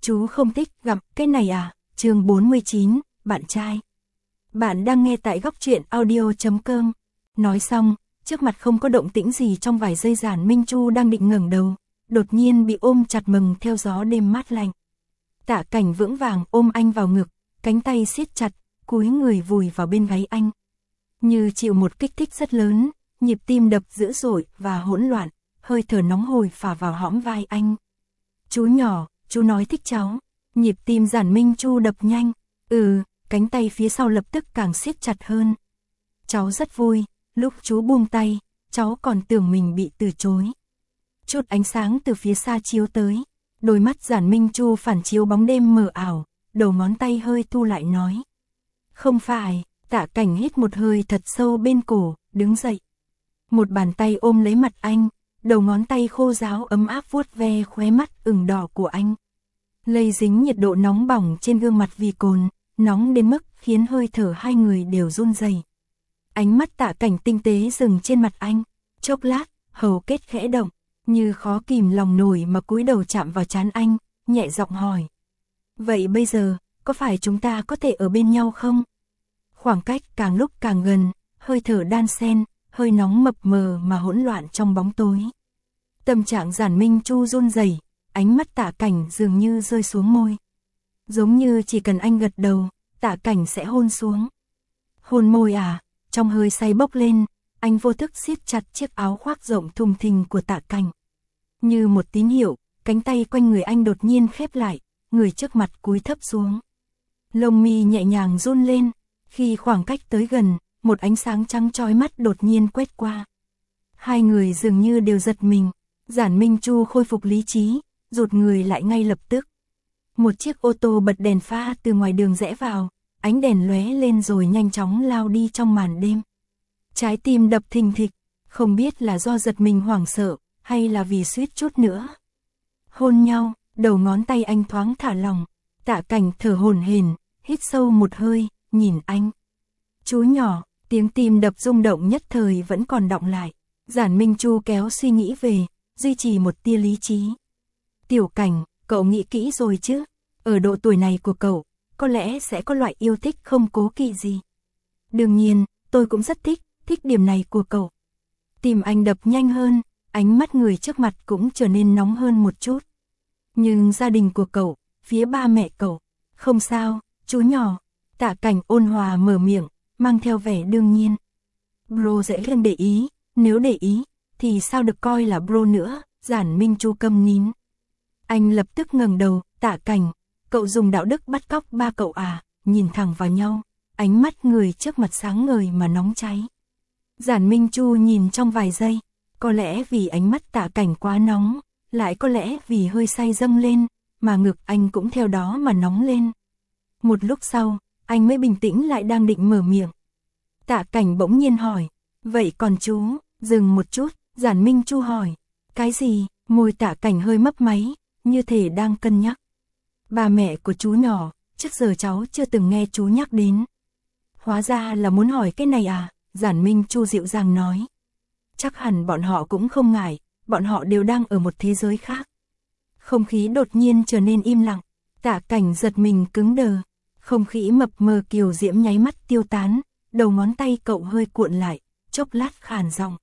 Chú không thích gặm cái này à? Chương 49, bạn trai. Bạn đang nghe tại góc truyện audio.com. Nói xong, trước mặt không có động tĩnh gì trong vài giây Giản Minh Chu đang định ngẩng đầu, đột nhiên bị ôm chặt mừng theo gió đêm mát lạnh. Tạ Cảnh vững vàng ôm anh vào ngực, cánh tay siết chặt, cúi người vùi vào bên gáy anh. Như chịu một kích thích rất lớn, nhịp tim đập dữ dội và hỗn loạn, hơi thở nóng hổi phả vào hõm vai anh. Chú nhỏ, chú nói thích cháu. Nhịp tim Giản Minh Chu đập nhanh. Cánh tay phía sau lập tức càng siết chặt hơn. Cháu rất vui, lúc chú buông tay, cháu còn tưởng mình bị từ chối. Chút ánh sáng từ phía xa chiếu tới, đôi mắt Giản Minh Chu phản chiếu bóng đêm mờ ảo, đầu ngón tay hơi thu lại nói. Không phải. Tạ Cảnh hít một hơi thật sâu bên cổ, đứng dậy. Một bàn tay ôm lấy mặt anh, đầu ngón tay khô ráo ấm áp vuốt ve khóe mắt ửng đỏ của anh. Lây dính nhiệt độ nóng bỏng trên gương mặt vì cồn, nóng đến mức khiến hơi thở hai người đều run rẩy. Ánh mắt Tạ Cảnh tinh tế dừng trên mặt anh, chốc lát, hầu kết khẽ động, như khó kìm lòng nổi mà cúi đầu chạm vào trán anh, nhẹ giọng hỏi. Vậy bây giờ, có phải chúng ta có thể ở bên nhau không? Khoảng cách càng lúc càng gần, hơi thở đan xen, hơi nóng mập mờ mà hỗn loạn trong bóng tối. Tâm trạng Giản Minh Chu run rẩy, ánh mắt Tạ Cảnh dường như rơi xuống môi. Giống như chỉ cần anh gật đầu, Tạ Cảnh sẽ hôn xuống. Hôn môi à? Trong hơi say bốc lên, anh vô thức siết chặt chiếc áo khoác rộng thùng thình của Tạ Cảnh. Như một tín hiệu, cánh tay quanh người anh đột nhiên khép lại, người trước mặt cúi thấp xuống. Lông mi nhẹ nhàng run lên, khi khoảng cách tới gần, một ánh sáng trắng chói mắt đột nhiên quét qua. Hai người dường như đều giật mình, Giản Minh Chu khôi phục lý trí, rụt người lại ngay lập tức. Một chiếc ô tô bật đèn pha từ ngoài đường rẽ vào, ánh đèn lóe lên rồi nhanh chóng lao đi trong màn đêm. Trái tim đập thình thịch, không biết là do giật mình hoảng sợ, hay là vì suýt chút nữa. Hôn nhau, đầu ngón tay anh thoáng thả lỏng, Tạ Cảnh thở hổn hển, hít sâu một hơi, nhìn anh. Chú nhỏ, tiếng tim đập rung động nhất thời vẫn còn đọng lại. Giản Minh Chu kéo suy nghĩ về, duy trì một tia lý trí. Tiểu Cảnh, cậu nghĩ kỹ rồi chứ? Ở độ tuổi này của cậu, có lẽ sẽ có loại yêu thích không cố kỵ gì. Đương nhiên, tôi cũng rất thích điểm này của cậu. Tim anh đập nhanh hơn, ánh mắt người trước mặt cũng trở nên nóng hơn một chút. Nhưng gia đình của cậu, phía ba mẹ cậu, không sao, chú nhỏ. Tạ Cảnh ôn hòa mở miệng, mang theo vẻ đương nhiên. Bro dễ không để ý, nếu để ý, thì sao được coi là bro nữa, Giản Minh Chu câm nín. Anh lập tức ngẩng đầu, Tạ Cảnh, cậu dùng đạo đức bắt cóc ba cậu à? Nhìn thẳng vào nhau, ánh mắt người trước mặt sáng ngời mà nóng cháy. Giản Minh Chu nhìn trong vài giây, có lẽ vì ánh mắt Tạ Cảnh quá nóng, lại có lẽ vì hơi say dâng lên, mà ngực anh cũng theo đó mà nóng lên. Một lúc sau, anh mới bình tĩnh lại đang định mở miệng. Tạ Cảnh bỗng nhiên hỏi, vậy còn chú? Dừng một chút, Giản Minh Chu hỏi, cái gì? Môi Tạ Cảnh hơi mấp máy, như thể đang cân nhắc. Ba mẹ của chú nhỏ, trước giờ cháu chưa từng nghe chú nhắc đến. Hóa ra là muốn hỏi cái này à? Giản Minh Chu dịu dàng nói. Chắc hẳn bọn họ cũng không ngại, bọn họ đều đang ở một thế giới khác. Không khí đột nhiên trở nên im lặng, Tạ Cảnh giật mình cứng đờ. Không khí mập mờ kiều diễm nháy mắt tiêu tán, đầu ngón tay cậu hơi cuộn lại, chốc lát khàn giọng.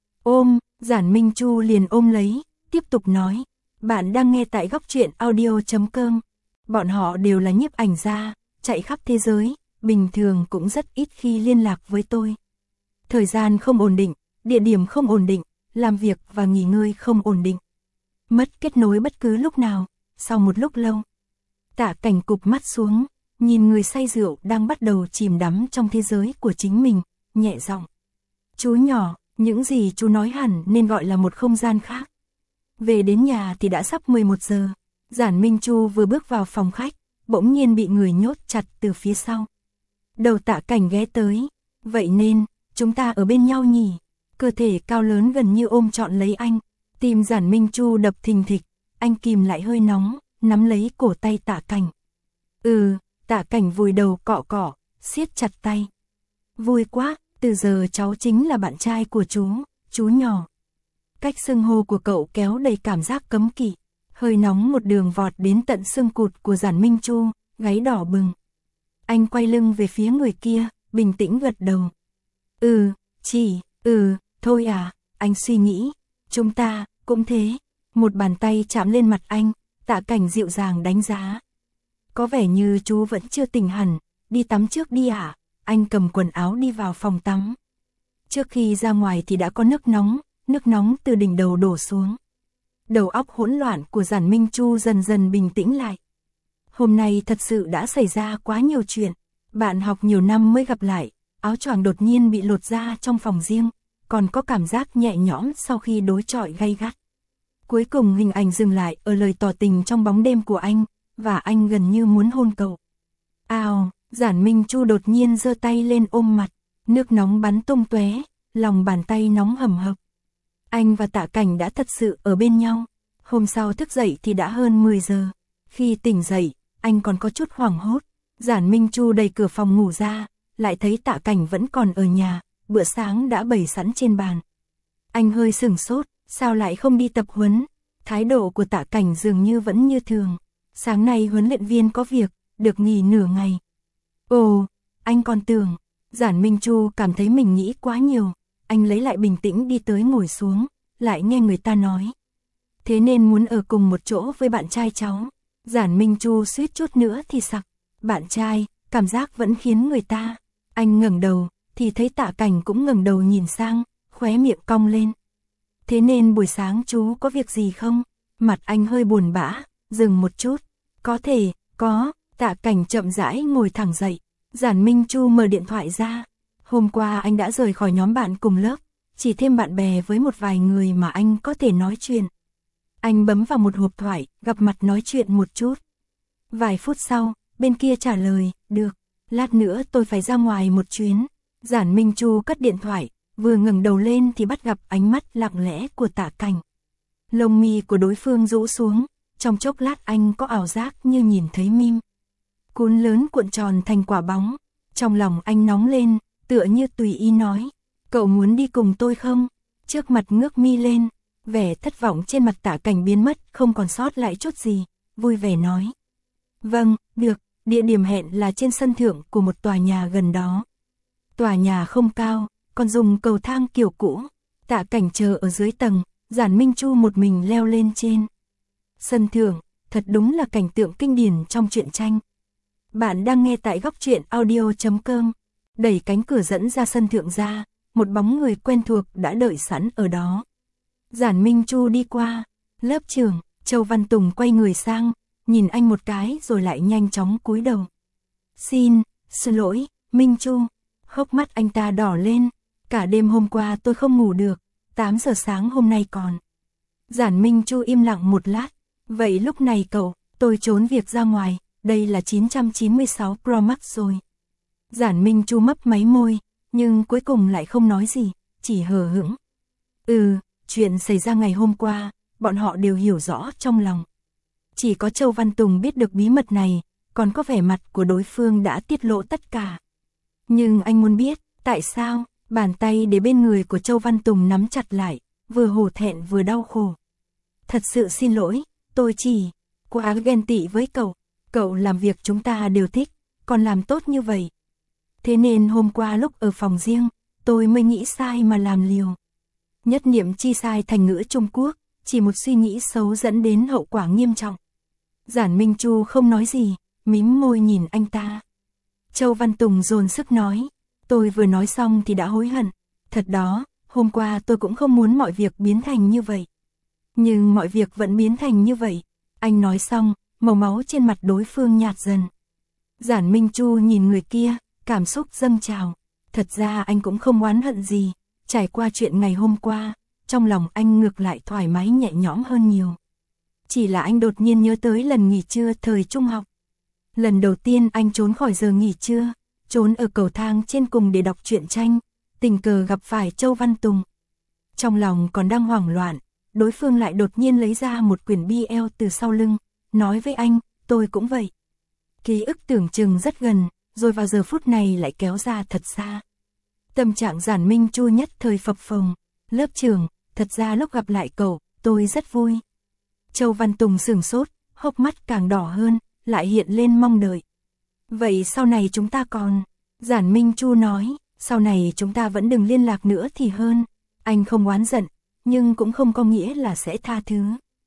Ôm, Giản Minh Chu liền ôm lấy, tiếp tục nói. Bạn đang nghe tại góc truyện audio.com. Bọn họ đều là nhiếp ảnh gia, chạy khắp thế giới, bình thường cũng rất ít khi liên lạc với tôi. Thời gian không ổn định, địa điểm không ổn định, làm việc và nghỉ ngơi không ổn định. Mất kết nối bất cứ lúc nào, sau một lúc lâu. Tạ Cảnh cụp mắt xuống, nhìn người say rượu đang bắt đầu chìm đắm trong thế giới của chính mình, nhẹ giọng. Chú nhỏ, những gì chú nói hẳn nên gọi là một không gian khác. Về đến nhà thì đã sắp 11 giờ. Giản Minh Chu vừa bước vào phòng khách, bỗng nhiên bị người nhốt chặt từ phía sau. Đầu Tạ Cảnh ghé tới. Vậy nên, chúng ta ở bên nhau nhỉ? Cơ thể cao lớn gần như ôm trọn lấy anh. Tim Giản Minh Chu đập thình thịch. Anh kìm lại hơi nóng, nắm lấy cổ tay Tạ Cảnh. Tạ Cảnh vùi đầu cọ cọ, siết chặt tay. Vui quá, từ giờ cháu chính là bạn trai của chú nhỏ. Cách xưng hô của cậu kéo đầy cảm giác cấm kỵ. Hơi nóng một đường vọt đến tận xương cụt của Giản Minh Chu, gáy đỏ bừng. Anh quay lưng về phía người kia, bình tĩnh gật đầu. Thôi à, anh suy nghĩ, chúng ta, cũng thế. Một bàn tay chạm lên mặt anh, Tạ Cảnh dịu dàng đánh giá. Có vẻ như chú vẫn chưa tỉnh hẳn, đi tắm trước đi ạ. Anh cầm quần áo đi vào phòng tắm. Trước khi ra ngoài thì đã có nước nóng từ đỉnh đầu đổ xuống. Đầu óc hỗn loạn của Giản Minh Chu dần dần bình tĩnh lại. Hôm nay thật sự đã xảy ra quá nhiều chuyện. Bạn học nhiều năm mới gặp lại, áo choàng đột nhiên bị lột ra trong phòng riêng, còn có cảm giác nhẹ nhõm sau khi đối chọi gay gắt. Cuối cùng hình ảnh dừng lại ở lời tỏ tình trong bóng đêm của anh, và anh gần như muốn hôn cậu. Giản Minh Chu đột nhiên giơ tay lên ôm mặt, nước nóng bắn tung tóe, lòng bàn tay nóng hầm hập. Anh và Tạ Cảnh đã thật sự ở bên nhau. Hôm sau thức dậy thì đã hơn 10 giờ. Khi tỉnh dậy, anh còn có chút hoảng hốt. Giản Minh Chu đẩy cửa phòng ngủ ra, lại thấy Tạ Cảnh vẫn còn ở nhà, bữa sáng đã bày sẵn trên bàn. Anh hơi sửng sốt, sao lại không đi tập huấn? Thái độ của Tạ Cảnh dường như vẫn như thường. Sáng nay huấn luyện viên có việc, được nghỉ nửa ngày. Anh còn tưởng. Giản Minh Chu cảm thấy mình nghĩ quá nhiều. Anh lấy lại bình tĩnh đi tới ngồi xuống, lại nghe người ta nói. Thế nên muốn ở cùng một chỗ với bạn trai cháu. Giản Minh Chu suýt chút nữa thì sặc. Bạn trai, cảm giác vẫn khiến người ta. Anh ngẩng đầu, thì thấy Tạ Cảnh cũng ngẩng đầu nhìn sang, khóe miệng cong lên. Thế nên buổi sáng chú có việc gì không? Mặt anh hơi buồn bã, dừng một chút. Có thể, có. Tạ Cảnh chậm rãi ngồi thẳng dậy. Giản Minh Chu mở điện thoại ra. Hôm qua anh đã rời khỏi nhóm bạn cùng lớp, chỉ thêm bạn bè với một vài người mà anh có thể nói chuyện. Anh bấm vào một hộp thoại, gặp mặt nói chuyện một chút. Vài phút sau, bên kia trả lời, được, lát nữa tôi phải ra ngoài một chuyến. Giản Minh Chu cất điện thoại, vừa ngẩng đầu lên thì bắt gặp ánh mắt lặng lẽ của Tạ Cảnh. Lông mi của đối phương rũ xuống, trong chốc lát anh có ảo giác như nhìn thấy mim. Cuốn lớn cuộn tròn thành quả bóng, trong lòng anh nóng lên, tựa như tùy ý nói, cậu muốn đi cùng tôi không? Trước mặt ngước mi lên, vẻ thất vọng trên mặt Tạ Cảnh biến mất, không còn sót lại chút gì, vui vẻ nói. Vâng, được, địa điểm hẹn là trên sân thượng của một tòa nhà gần đó. Tòa nhà không cao, còn dùng cầu thang kiểu cũ. Tạ Cảnh chờ ở dưới tầng, Giản Minh Chu một mình leo lên trên. Sân thượng, thật đúng là cảnh tượng kinh điển trong truyện tranh. Bạn đang nghe tại Góc Truyện Audio.com. Đẩy cánh cửa dẫn ra sân thượng ra, một bóng người quen thuộc đã đợi sẵn ở đó. Giản Minh Chu đi qua, lớp trưởng, Châu Văn Tùng quay người sang, nhìn anh một cái rồi lại nhanh chóng cúi đầu. Xin lỗi, Minh Chu. Hốc mắt anh ta đỏ lên, cả đêm hôm qua tôi không ngủ được, 8 giờ sáng hôm nay còn. Giản Minh Chu im lặng một lát, vậy lúc này tôi trốn việc ra ngoài, đây là 996 Pro Max rồi. Giản Minh Chu mấp máy môi, nhưng cuối cùng lại không nói gì, chỉ hờ hững. Chuyện xảy ra ngày hôm qua, bọn họ đều hiểu rõ trong lòng. Chỉ có Châu Văn Tùng biết được bí mật này, còn có vẻ mặt của đối phương đã tiết lộ tất cả. Nhưng anh muốn biết, tại sao? Bàn tay để bên người của Châu Văn Tùng nắm chặt lại, vừa hổ thẹn vừa đau khổ. Thật sự xin lỗi, tôi chỉ quá ghen tị với cậu làm việc chúng ta đều thích, còn làm tốt như vậy. Thế nên hôm qua lúc ở phòng riêng, tôi mới nghĩ sai mà làm liều. Nhất niệm chi sai thành ngữ Trung Quốc, chỉ một suy nghĩ xấu dẫn đến hậu quả nghiêm trọng. Giản Minh Chu không nói gì, mím môi nhìn anh ta. Châu Văn Tùng dồn sức nói, tôi vừa nói xong thì đã hối hận. Thật đó, hôm qua tôi cũng không muốn mọi việc biến thành như vậy. Nhưng mọi việc vẫn biến thành như vậy. Anh nói xong, màu máu trên mặt đối phương nhạt dần. Giản Minh Chu nhìn người kia, cảm xúc dâng trào. Thật ra anh cũng không oán hận gì. Trải qua chuyện ngày hôm qua, trong lòng anh ngược lại thoải mái nhẹ nhõm hơn nhiều. Chỉ là anh đột nhiên nhớ tới lần nghỉ trưa thời trung học. Lần đầu tiên anh trốn khỏi giờ nghỉ trưa, trốn ở cầu thang trên cùng để đọc truyện tranh, tình cờ gặp phải Châu Văn Tùng. Trong lòng còn đang hoảng loạn, đối phương lại đột nhiên lấy ra một quyển BL từ sau lưng, nói với anh, tôi cũng vậy. Ký ức tưởng chừng rất gần, rồi vào giờ phút này lại kéo ra thật xa. Tâm trạng Giản Minh Chu nhất thời phập phồng. Lớp trưởng, thật ra lúc gặp lại cậu, tôi rất vui. Châu Văn Tùng sửng sốt, hốc mắt càng đỏ hơn, lại hiện lên mong đợi. Vậy sau này chúng ta còn... Giản Minh Chu nói, sau này chúng ta vẫn đừng liên lạc nữa thì hơn. Anh không oán giận, nhưng cũng không có nghĩa là sẽ tha thứ.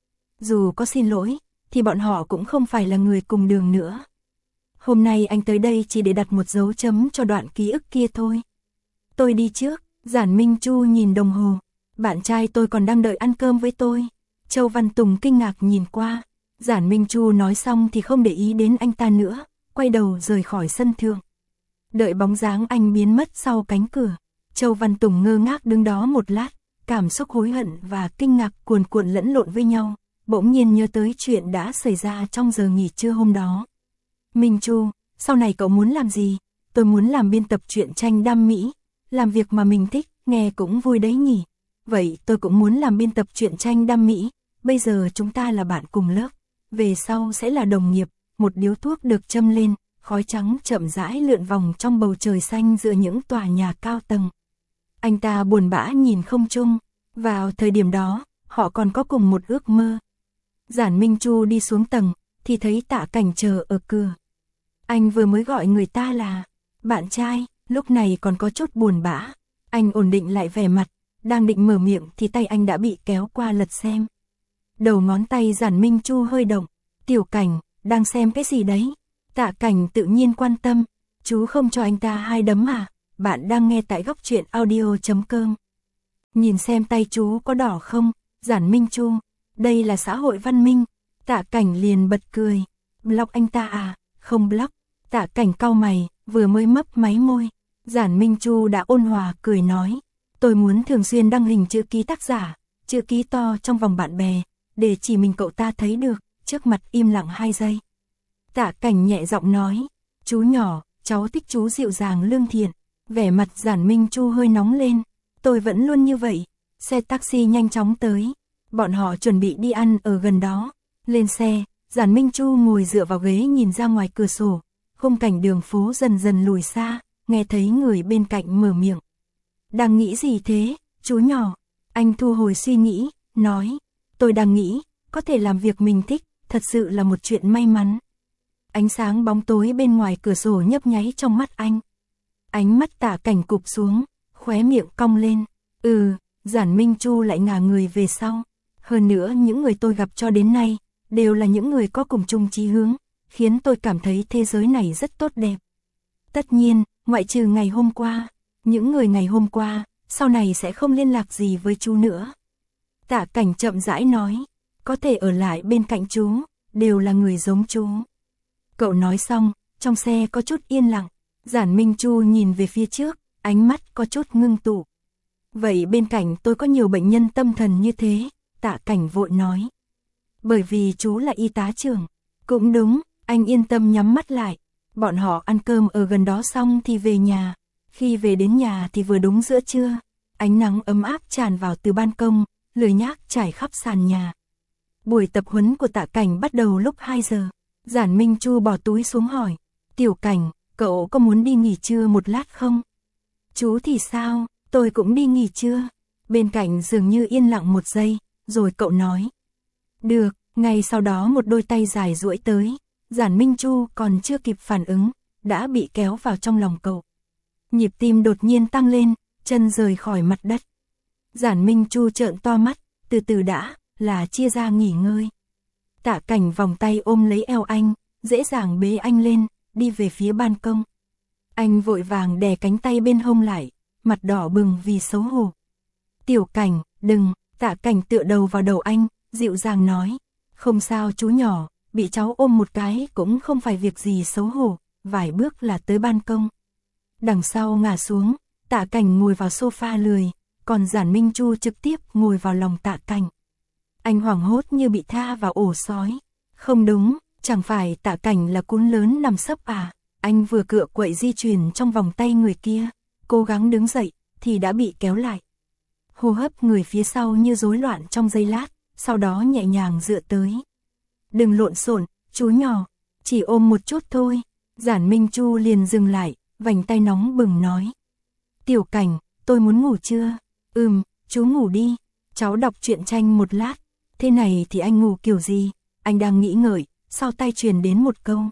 Dù có xin lỗi, thì bọn họ cũng không phải là người cùng đường nữa. Hôm nay anh tới đây chỉ để đặt một dấu chấm cho đoạn ký ức kia thôi. Tôi đi trước. Giản Minh Chu nhìn đồng hồ. Bạn trai tôi còn đang đợi ăn cơm với tôi. Châu Văn Tùng kinh ngạc nhìn qua. Giản Minh Chu nói xong thì không để ý đến anh ta nữa, quay đầu rời khỏi sân thượng. Đợi bóng dáng anh biến mất sau cánh cửa, Châu Văn Tùng ngơ ngác đứng đó một lát, cảm xúc hối hận và kinh ngạc cuồn cuộn lẫn lộn với nhau, bỗng nhiên nhớ tới chuyện đã xảy ra trong giờ nghỉ trưa hôm đó. Minh Chu, sau này cậu muốn làm gì? Tôi muốn làm biên tập truyện tranh đam mỹ, làm việc mà mình thích, nghe cũng vui đấy nhỉ. Vậy tôi cũng muốn làm biên tập truyện tranh đam mỹ, bây giờ chúng ta là bạn cùng lớp, về sau sẽ là đồng nghiệp. Một điếu thuốc được châm lên, khói trắng chậm rãi lượn vòng trong bầu trời xanh giữa những tòa nhà cao tầng. Anh ta buồn bã nhìn không trung, vào thời điểm đó, họ còn có cùng một ước mơ. Giản Minh Chu đi xuống tầng, thì thấy Tạ Cảnh chờ ở cửa. Anh vừa mới gọi người ta là bạn trai, lúc này còn có chút buồn bã. Anh ổn định lại vẻ mặt, đang định mở miệng thì tay anh đã bị kéo qua lật xem. Đầu ngón tay Giản Minh Chu hơi động. Tiểu Cảnh, đang xem cái gì đấy? Tạ Cảnh tự nhiên quan tâm. Chú không cho anh ta 2 đấm à? Bạn đang nghe tại Góc Truyện Audio.com. Nhìn xem tay chú có đỏ không? Giản Minh Chu, đây là xã hội văn minh. Tạ Cảnh liền bật cười. Block anh ta à? Không block. Tạ Cảnh cau mày, vừa mới mấp máy môi. Giản Minh Chu đã ôn hòa cười nói. Tôi muốn thường xuyên đăng hình chữ ký tác giả, chữ ký to trong vòng bạn bè, để chỉ mình cậu ta thấy được. Trước mặt im lặng 2 giây. Tạ Cảnh nhẹ giọng nói. Chú nhỏ, cháu thích chú dịu dàng lương thiện. Vẻ mặt Giản Minh Chu hơi nóng lên. Tôi vẫn luôn như vậy. Xe taxi nhanh chóng tới. Bọn họ chuẩn bị đi ăn ở gần đó. Lên xe, Giản Minh Chu ngồi dựa vào ghế nhìn ra ngoài cửa sổ. Khung cảnh đường phố dần dần lùi xa, nghe thấy người bên cạnh mở miệng. Đang nghĩ gì thế, chú nhỏ? Anh thu hồi suy nghĩ, nói. Tôi đang nghĩ, có thể làm việc mình thích, thật sự là một chuyện may mắn. Ánh sáng bóng tối bên ngoài cửa sổ nhấp nháy trong mắt anh. Ánh mắt Tạ Cảnh cụp xuống, khóe miệng cong lên. Giản Minh Chu lại ngả người về sau. Hơn nữa những người tôi gặp cho đến nay, đều là những người có cùng chung chí hướng, khiến tôi cảm thấy thế giới này rất tốt đẹp. Tất nhiên, ngoại trừ ngày hôm qua, những người ngày hôm qua, sau này sẽ không liên lạc gì với chú nữa. Tạ Cảnh chậm rãi nói, có thể ở lại bên cạnh chú, đều là người giống chú. Cậu nói xong, trong xe có chút yên lặng, Giản Minh Chu nhìn về phía trước, ánh mắt có chút ngưng tụ. Vậy bên cạnh tôi có nhiều bệnh nhân tâm thần như thế, Tạ Cảnh vội nói. Bởi vì chú là y tá trưởng. Cũng đúng, anh yên tâm nhắm mắt lại. Bọn họ ăn cơm ở gần đó xong thì về nhà. Khi về đến nhà thì vừa đúng giữa trưa. Ánh nắng ấm áp tràn vào từ ban công, lười nhác trải khắp sàn nhà. Buổi tập huấn của Tạ Cảnh bắt đầu lúc 2 giờ. Giản Minh Chu bỏ túi xuống hỏi. Tiểu Cảnh, cậu có muốn đi nghỉ trưa một lát không? Chú thì sao, tôi cũng đi nghỉ trưa. Bên cạnh dường như yên lặng 1 giây, rồi cậu nói. Được, ngay sau đó một đôi tay dài duỗi tới. Giản Minh Chu còn chưa kịp phản ứng, đã bị kéo vào trong lòng cậu. Nhịp tim đột nhiên tăng lên, chân rời khỏi mặt đất. Giản Minh Chu trợn to mắt, từ từ đã, là chia ra nghỉ ngơi. Tạ Cảnh vòng tay ôm lấy eo anh, dễ dàng bế anh lên, đi về phía ban công. Anh vội vàng đè cánh tay bên hông lại, mặt đỏ bừng vì xấu hổ. Tiểu Cảnh, đừng, Tạ Cảnh tựa đầu vào đầu anh, dịu dàng nói. Không sao chú nhỏ, bị cháu ôm một cái cũng không phải việc gì xấu hổ, vài bước là tới ban công. Đằng sau ngả xuống, Tạ Cảnh ngồi vào sofa lười, còn Giản Minh Chu trực tiếp ngồi vào lòng Tạ Cảnh. Anh hoảng hốt như bị tha vào ổ sói. Không đúng, chẳng phải Tạ Cảnh là cún lớn nằm sấp à? Anh vừa cựa quậy di chuyển trong vòng tay người kia, cố gắng đứng dậy, thì đã bị kéo lại. Hô hấp người phía sau như rối loạn trong giây lát, sau đó nhẹ nhàng dựa tới. Đừng lộn xộn, chú nhỏ, chỉ ôm một chút thôi. Giản Minh Chu liền dừng lại, vành tay nóng bừng nói. Tiểu Cảnh, tôi muốn ngủ chưa? Chú ngủ đi, cháu đọc truyện tranh một lát. thế này thì anh ngủ kiểu gì? Anh đang nghĩ ngợi, sau tay truyền đến một câu.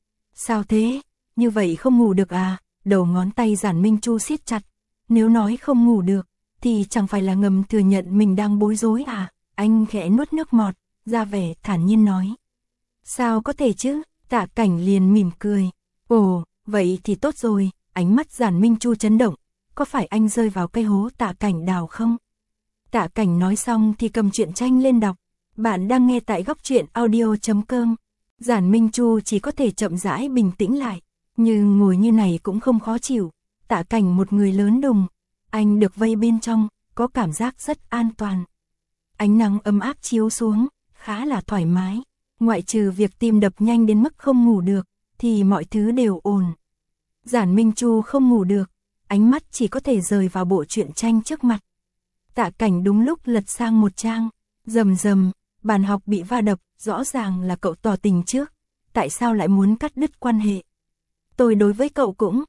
Sao thế? Như vậy không ngủ được à? Đầu ngón tay Giản Minh Chu siết chặt. Nếu nói không ngủ được, thì chẳng phải là ngầm thừa nhận mình đang bối rối à? Anh khẽ nuốt nước bọt, ra vẻ thản nhiên nói. Sao có thể chứ? Tạ Cảnh liền mỉm cười. Ồ, vậy thì tốt rồi. Ánh mắt Giản Minh Chu chấn động. Có phải anh rơi vào cây hố Tạ Cảnh đào không? Tạ Cảnh nói xong thì cầm truyện tranh lên đọc. Bạn đang nghe tại góc truyện audio.com. Giản Minh Chu chỉ có thể chậm rãi bình tĩnh lại. Nhưng ngồi như này cũng không khó chịu. Tạ Cảnh một người lớn đùng. Anh được vây bên trong, có cảm giác rất an toàn. Ánh nắng ấm áp chiếu xuống, khá là thoải mái. Ngoại trừ việc tim đập nhanh đến mức không ngủ được, thì mọi thứ đều ổn. Giản Minh Chu không ngủ được, ánh mắt chỉ có thể rời vào bộ truyện tranh trước mặt. Tạ Cảnh đúng lúc lật sang một trang, rầm rầm, bàn học bị va đập, rõ ràng là cậu tỏ tình trước, tại sao lại muốn cắt đứt quan hệ? Tôi đối với cậu cũng,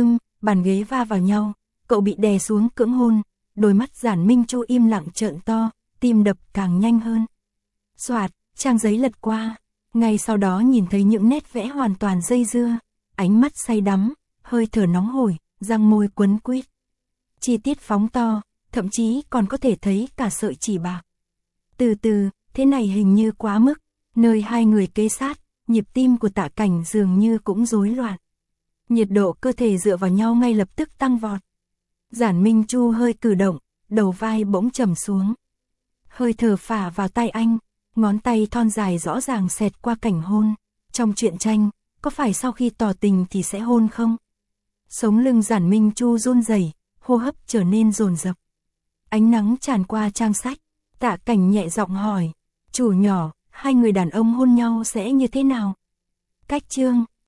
bàn ghế va vào nhau, cậu bị đè xuống cưỡng hôn, đôi mắt Giản Minh Chu im lặng trợn to, tim đập càng nhanh hơn. Soạt, trang giấy lật qua, ngay sau đó nhìn thấy những nét vẽ hoàn toàn dây dưa, ánh mắt say đắm, hơi thở nóng hổi, răng môi quấn quýt. Chi tiết phóng to, thậm chí còn có thể thấy cả sợi chỉ bạc. Từ từ, thế này hình như quá mức, nơi hai người kê sát, nhịp tim của Tạ Cảnh dường như cũng rối loạn. Nhiệt độ cơ thể dựa vào nhau ngay lập tức tăng vọt. Giản Minh Chu hơi cử động, đầu vai bỗng trầm xuống. Hơi thở phả vào tay anh, ngón tay thon dài rõ ràng xẹt qua cảnh hôn. Trong truyện tranh, có phải sau khi tỏ tình thì sẽ hôn không? Sống lưng Giản Minh Chu run rẩy, hô hấp trở nên dồn dập. Ánh nắng tràn qua trang sách, Tạ Cảnh nhẹ giọng hỏi, chủ nhỏ, hai người đàn ông hôn nhau sẽ như thế nào? Cách chương,